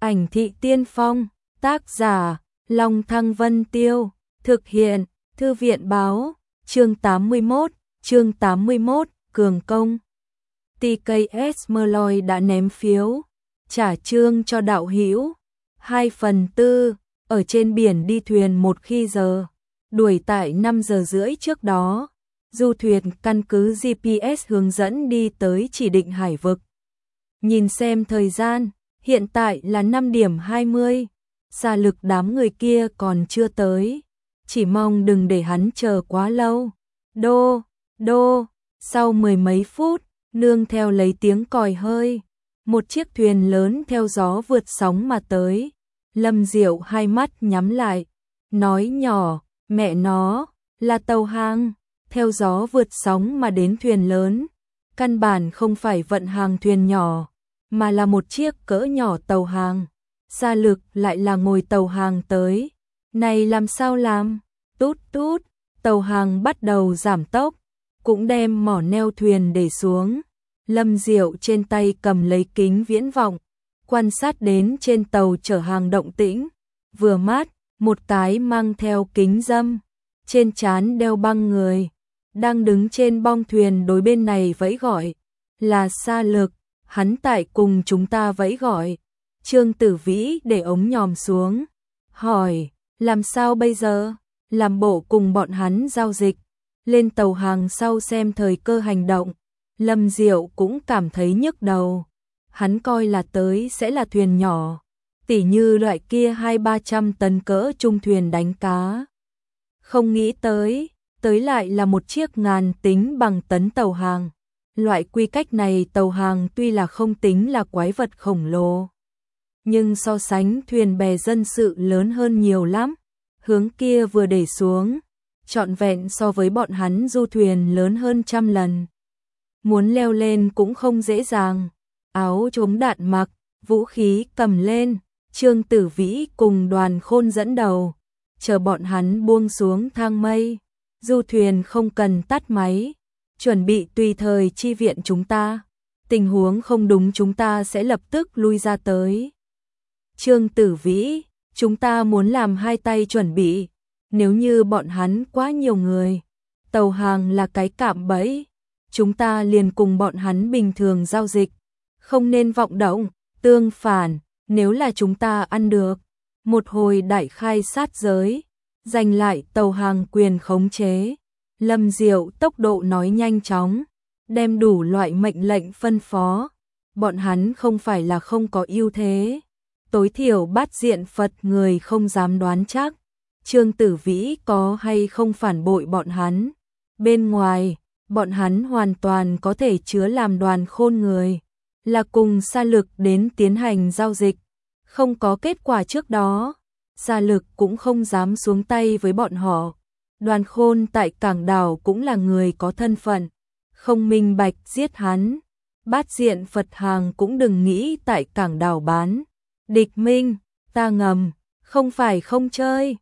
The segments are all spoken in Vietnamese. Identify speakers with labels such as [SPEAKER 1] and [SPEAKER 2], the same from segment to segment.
[SPEAKER 1] Ảnh thị tiên phong, tác giả, Long Thăng Vân Tiêu, thực hiện, Thư viện báo, chương 81, Cường Công. TKS Merloi đã ném phiếu, trả chương cho đạo hữu, 2/4, ở trên biển đi thuyền 1 khi giờ, đuổi tại 5 giờ rưỡi trước đó. Du thuyền căn cứ GPS hướng dẫn đi tới chỉ định hải vực. Nhìn xem thời gian, hiện tại là 5:20, xà lực đám người kia còn chưa tới. Chỉ mong đừng để hắn chờ quá lâu. Đô, sau 10 mấy phút, nương theo lấy tiếng còi hơi. Một chiếc thuyền lớn theo gió vượt sóng mà tới. Lâm Diệu hai mắt nhắm lại, nói nhỏ, mẹ nó, là tàu hàng. Theo gió vượt sóng mà đến thuyền lớn, căn bản không phải vận hàng thuyền nhỏ, mà là một chiếc cỡ nhỏ tàu hàng. Gia Lực lại là ngồi tàu hàng tới. Này làm sao làm? Tút tút, tàu hàng bắt đầu giảm tốc, cũng đem mỏ neo thuyền để xuống. Lâm Diệu trên tay cầm lấy kính viễn vọng, quan sát đến trên tàu chở hàng động tĩnh. Vừa mát, một cái mang theo kính râm, trên trán đeo băng người, đang đứng trên bong thuyền đối bên này vẫy gọi. Là Sa Lực, hắn tại cùng chúng ta vẫy gọi. Trương Tử Vĩ để ống nhòm xuống, hỏi, làm sao bây giờ? Làm bộ cùng bọn hắn giao dịch, lên tàu hàng sau xem thời cơ hành động. Lâm Diệu cũng cảm thấy nhức đầu. Hắn coi là tới sẽ là thuyền nhỏ, tỉ như loại kia 200-300 tấn cỡ trung thuyền đánh cá. Không nghĩ tới lại là một chiếc ngàn tính bằng tấn tàu hàng. Loại quy cách này tàu hàng tuy là không tính là quái vật khổng lồ, nhưng so sánh thuyền bè dân sự lớn hơn nhiều lắm. Hướng kia vừa để xuống, trọn vẹn so với bọn hắn du thuyền lớn hơn 100 lần. Muốn leo lên cũng không dễ dàng. Áo chống đạn mặc, vũ khí cầm lên, Trương Tử Vĩ cùng Đoàn Khôn dẫn đầu, chờ bọn hắn buông xuống thang mây. Du thuyền không cần tắt máy, chuẩn bị tùy thời chi viện chúng ta. Tình huống không đúng chúng ta sẽ lập tức lui ra tới. Trương Tử Vĩ, chúng ta muốn làm hai tay chuẩn bị. Nếu như bọn hắn quá nhiều người, tàu hàng là cái cạm bẫy, chúng ta liền cùng bọn hắn bình thường giao dịch, không nên vọng động. Tương phản, nếu là chúng ta ăn được một hồi đại khai sát giới, giành lại tàu hàng quyền khống chế. Lâm Diệu tốc độ nói nhanh chóng, đem đủ loại mệnh lệnh phân phó. Bọn hắn không phải là không có ưu thế, tối thiểu bát diện Phật người không dám đoán chắc Trương Tử Vĩ có hay không phản bội bọn hắn. Bên ngoài, bọn hắn hoàn toàn có thể chứa làm Đoàn Khôn người, là cùng Sa Lực đến tiến hành giao dịch. Không có kết quả trước đó, Sa Lực cũng không dám xuống tay với bọn họ. Đoàn Khôn tại cảng đảo cũng là người có thân phận, không minh bạch giết hắn. Bát diện Phật hàng cũng đừng nghĩ tại cảng đảo bán địch minh, ta ngầm, không phải không chơi.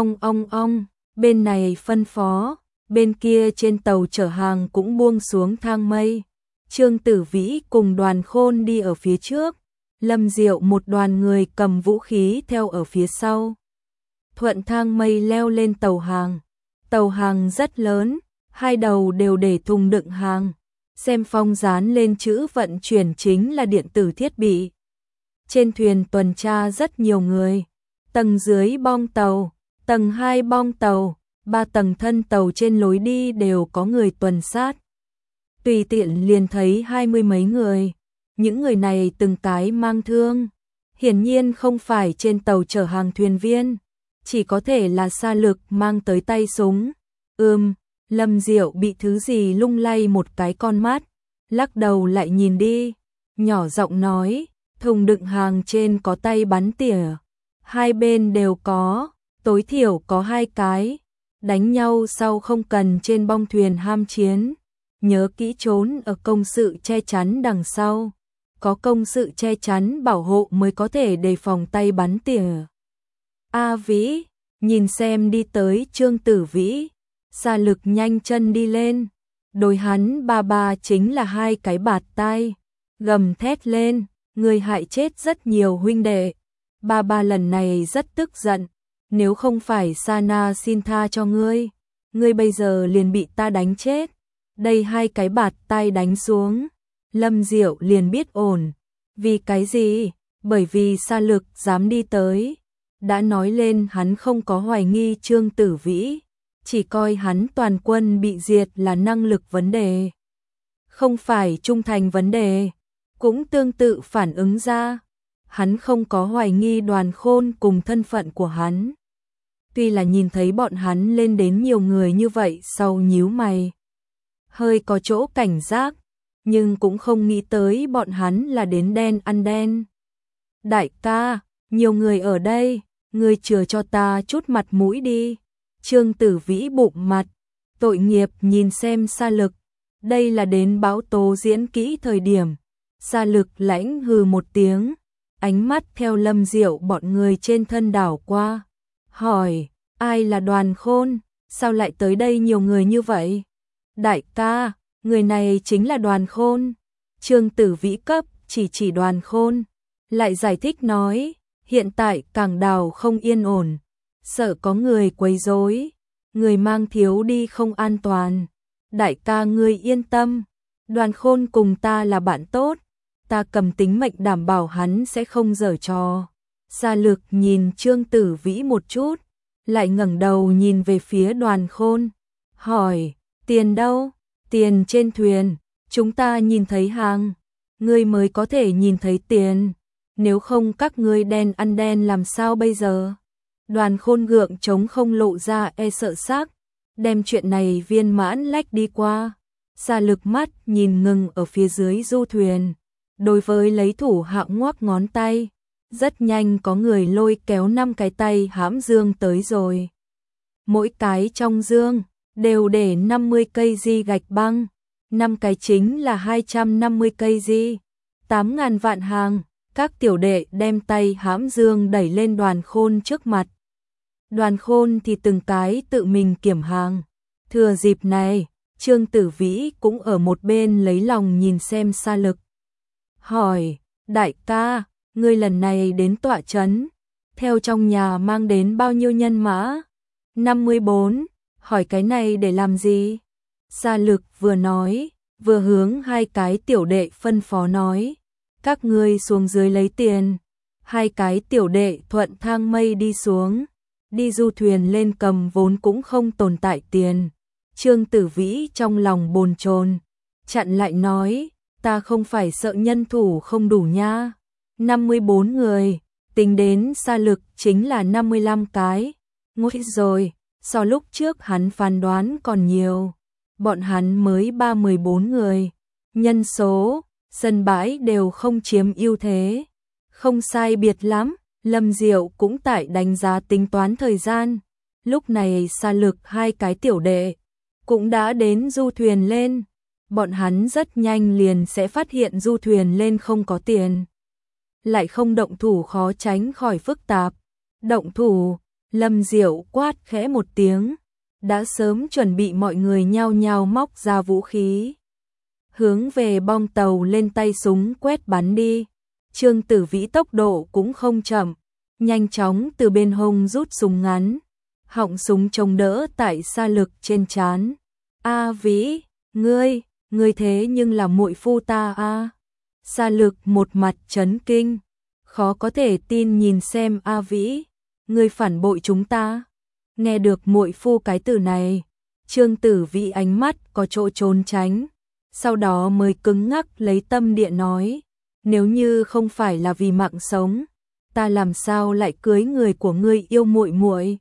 [SPEAKER 1] Ong, bên này phân phó, bên kia trên tàu chở hàng cũng buông xuống thang mây. Trương Tử Vĩ cùng Đoàn Khôn đi ở phía trước, Lâm Diệu một đoàn người cầm vũ khí theo ở phía sau. Thuận thang mây leo lên tàu hàng. Tàu hàng rất lớn, hai đầu đều để thùng đựng hàng. Xem phong dán lên chữ vận chuyển chính là điện tử thiết bị. Trên thuyền tuần tra rất nhiều người. Tầng dưới bong tàu, tầng 2 bong tàu, 3 tầng thân tàu trên lối đi đều có người tuần sát. Tùy tiện liền thấy 20 mấy người. Những người này từng cái mang thương, hiển nhiên không phải trên tàu chở hàng thuyền viên, chỉ có thể là Sa Lực mang tới tay súng. Lâm Diệu bị thứ gì lung lay một cái con mắt, lắc đầu lại nhìn đi, nhỏ giọng nói, thùng đựng hàng trên có tay bắn tỉa, hai bên đều có, tối thiểu có 2 cái. Đánh nhau sau không cần trên bong thuyền ham chiến, nhớ kỹ trốn ở công sự che chắn đằng sau, có công sự che chắn bảo hộ mới có thể đề phòng tay bắn tỉa. A Vĩ, nhìn xem đi tới Trương Tử Vĩ, Sa Lực nhanh chân đi lên, đối hắn ba chính là 2 cái bạt tai, gầm thét lên, người hại chết rất nhiều huynh đệ, Ba lần này rất tức giận, nếu không phải Sana xin tha cho ngươi bây giờ liền bị ta đánh chết. Đây 2 cái bạt tay đánh xuống, Lâm Diệu liền biết ổn. Vì cái gì? Bởi vì Sa Lực dám đi tới. Đã nói lên hắn không có hoài nghi Trương Tử Vĩ, chỉ coi hắn toàn quân bị diệt là năng lực vấn đề, không phải trung thành vấn đề. Cũng tương tự phản ứng ra, hắn không có hoài nghi Đoàn Khôn cùng thân phận của hắn. Tuy là nhìn thấy bọn hắn lên đến nhiều người như vậy sau nhíu mày, hơi có chỗ cảnh giác, nhưng cũng không nghĩ tới bọn hắn là đến đen ăn đen. Đại ca, nhiều người ở đây, ngươi chừa cho ta chút mặt mũi đi. Trương Tử Vĩ bụng mặt, tội nghiệp nhìn xem Sa Lực, đây là đến báo tố diễn kỹ thời điểm. Sa Lực lãnh hừ một tiếng, ánh mắt theo Lâm Diệu bọn người trên thân đảo qua, hỏi, ai là Đoàn Khôn, sao lại tới đây nhiều người như vậy? Đại ca, người này chính là Đoàn Khôn. Trương Tử Vĩ cấp chỉ Đoàn Khôn, lại giải thích nói, hiện tại Cảng Đào không yên ổn, sợ có người quấy rối, người mang thiếu đi không an toàn. Đại ca ngươi yên tâm, Đoàn Khôn cùng ta là bạn tốt, ta cầm tính mệnh đảm bảo hắn sẽ không giở trò. Sa Lực nhìn Trương Tử Vĩ một chút, lại ngẩng đầu nhìn về phía Đoàn Khôn, hỏi, tiền đâu? Tiền trên thuyền, chúng ta nhìn thấy hàng, ngươi mới có thể nhìn thấy tiền, nếu không các ngươi đen ăn đen làm sao bây giờ? Đoàn Khôn gượng chống không lộ ra e sợ sắc, đem chuyện này viên mãn lách đi qua. Sa Lực mắt nhìn ngừng ở phía dưới du thuyền, đối với lấy thủ hạ ngoắc ngón tay, rất nhanh có người lôi kéo 5 cái tay hãm dương tới rồi. Mỗi cái trong dương đều để 50 cây di gạch băng, 5 cái chính là 250 cây di, 8.000 vạn hàng. Các tiểu đệ đem tay hãm dương đẩy lên Đoàn Khôn trước mặt. Đoàn Khôn thì từng cái tự mình kiểm hàng. Thừa dịp này, Trương Tử Vĩ cũng ở một bên lấy lòng nhìn xem Sa Lực. Hỏi, đại ca, ngươi lần này đến tọa trấn, theo trong nhà mang đến bao nhiêu nhân mã? 54, hỏi cái này để làm gì? Sa Lực vừa nói, vừa hướng 2 cái tiểu đệ phân phó nói, các ngươi xuống dưới lấy tiền. 2 cái tiểu đệ thuận thang mây đi xuống, đi du thuyền lên cầm vốn cũng không tồn tại tiền. Trương Tử Vĩ trong lòng bồn chồn, chặn lại nói, ta không phải sợ nhân thủ không đủ nha. 54 người, tính đến Sa Lực chính là 55 cái. Ngôi rồi, so lúc trước hắn phán đoán còn nhiều. Bọn hắn mới 34 người. Nhân số, sân bãi đều không chiếm ưu thế. Không sai biệt lắm, Lâm Diệu cũng tại đánh giá tính toán thời gian. Lúc này Sa Lực 2 cái tiểu đệ cũng đã đến du thuyền lên. Bọn hắn rất nhanh liền sẽ phát hiện du thuyền lên không có tiền. Lại không động thủ khó tránh khỏi phức tạp. Động thủ, Lâm Diệu quát khẽ một tiếng. Đã sớm chuẩn bị mọi người nhao nhao móc ra vũ khí. Hướng về bong tàu lên tay súng quét bắn đi. Trương Tử Vĩ tốc độ cũng không chậm. Nhanh chóng từ bên hông rút súng ngắn. Họng súng chống đỡ tại Sa Lực trên trán. A Vĩ, ngươi thế nhưng là muội phu ta a. Sa Lực một mặt chấn kinh, khó có thể tin nhìn xem A Vĩ, ngươi phản bội chúng ta. Nghe được muội phu cái từ này, Trương Tử Vĩ ánh mắt có chỗ trốn tránh, sau đó mới cứng ngắc lấy tâm địa nói, nếu như không phải là vì mạng sống, ta làm sao lại cưới người của ngươi yêu muội muội.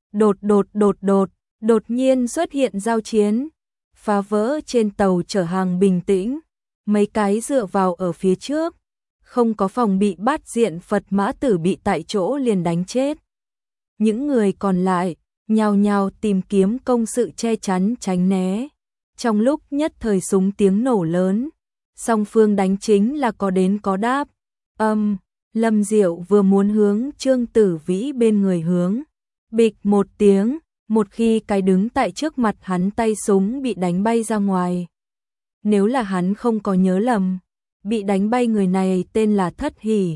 [SPEAKER 1] Đột nhiên xuất hiện giao chiến, phá vỡ trên tàu chở hàng bình tĩnh, mấy cái dựa vào ở phía trước, không có phòng bị bát diện Phật Mã Tử bị tại chỗ liền đánh chết. Những người còn lại nhao nhao tìm kiếm công sự che chắn tránh né. Trong lúc nhất thời súng tiếng nổ lớn, song phương đánh chính là có đến có đáp. Lâm Diệu vừa muốn hướng Trương Tử Vĩ bên người hướng, bịch một tiếng, một khi cái đứng tại trước mặt hắn tay súng bị đánh bay ra ngoài. Nếu là hắn không có nhớ lầm, bị đánh bay người này tên là Thất Hỉ,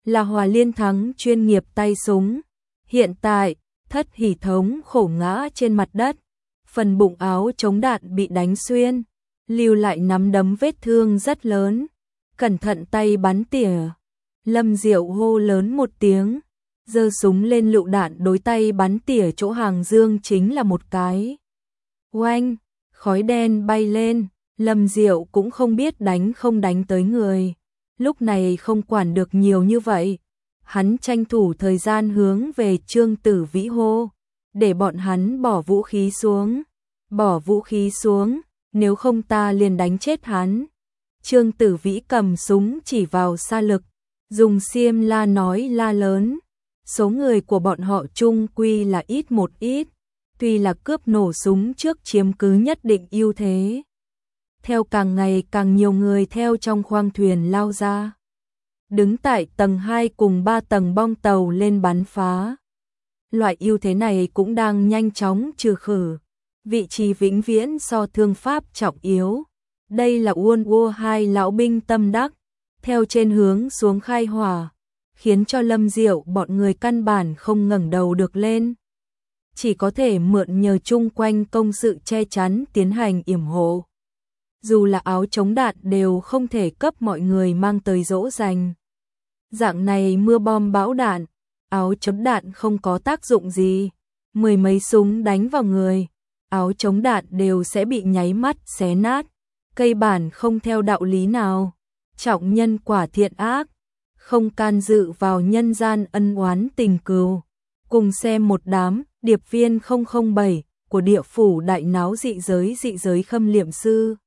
[SPEAKER 1] là Hòa Liên Thắng chuyên nghiệp tay súng. Hiện tại, Thất Hỷ thống khổ ngã trên mặt đất, phần bụng áo chống đạn bị đánh xuyên, lưu lại nắm đấm vết thương rất lớn. Cẩn thận tay bắn tỉa. Lâm Diệu hô lớn một tiếng, giơ súng lên lựu đạn đối tay bắn tỉa chỗ hàng dương chính là một cái. Oanh, khói đen bay lên, Lâm Diệu cũng không biết đánh không đánh tới người. Lúc này không quản được nhiều như vậy, hắn tranh thủ thời gian hướng về Trương Tử Vĩ hô, để bọn hắn bỏ vũ khí xuống. Bỏ vũ khí xuống, nếu không ta liền đánh chết hắn. Trương Tử Vĩ cầm súng chỉ vào Sa Lực, dùng xiêm la nói la lớn. Số người của bọn họ chung quy là ít một ít, tuy là cướp nổ súng trước chiếm cứ nhất định ưu thế. Theo càng ngày càng nhiều người theo trong khoang thuyền lao ra, đứng tại tầng 2 cùng 3 tầng bong tàu lên bắn phá. Loại ưu thế này cũng đang nhanh chóng trừ khử. Vị trí vĩnh viễn so thương pháp trọng yếu. Đây là Uôn Ua hai lão binh tâm đắc, theo trên hướng xuống khai hỏa, khiến cho Lâm Diệu bọn người căn bản không ngẩng đầu được lên. Chỉ có thể mượn nhờ chung quanh công sự che chắn tiến hành yểm hộ. Dù là áo chống đạn đều không thể cấp mọi người mang tới dỗ dành. Dạng này mưa bom bão đạn, áo chống đạn không có tác dụng gì. Mười mấy súng đánh vào người, áo chống đạn đều sẽ bị nháy mắt xé nát. Cây bản không theo đạo lý nào. Trọng nhân quả thiện ác, không can dự vào nhân gian ân oán tình cừu. Cùng xem một đám điệp viên 007 của địa phủ đại náo dị giới khâm liệm sư.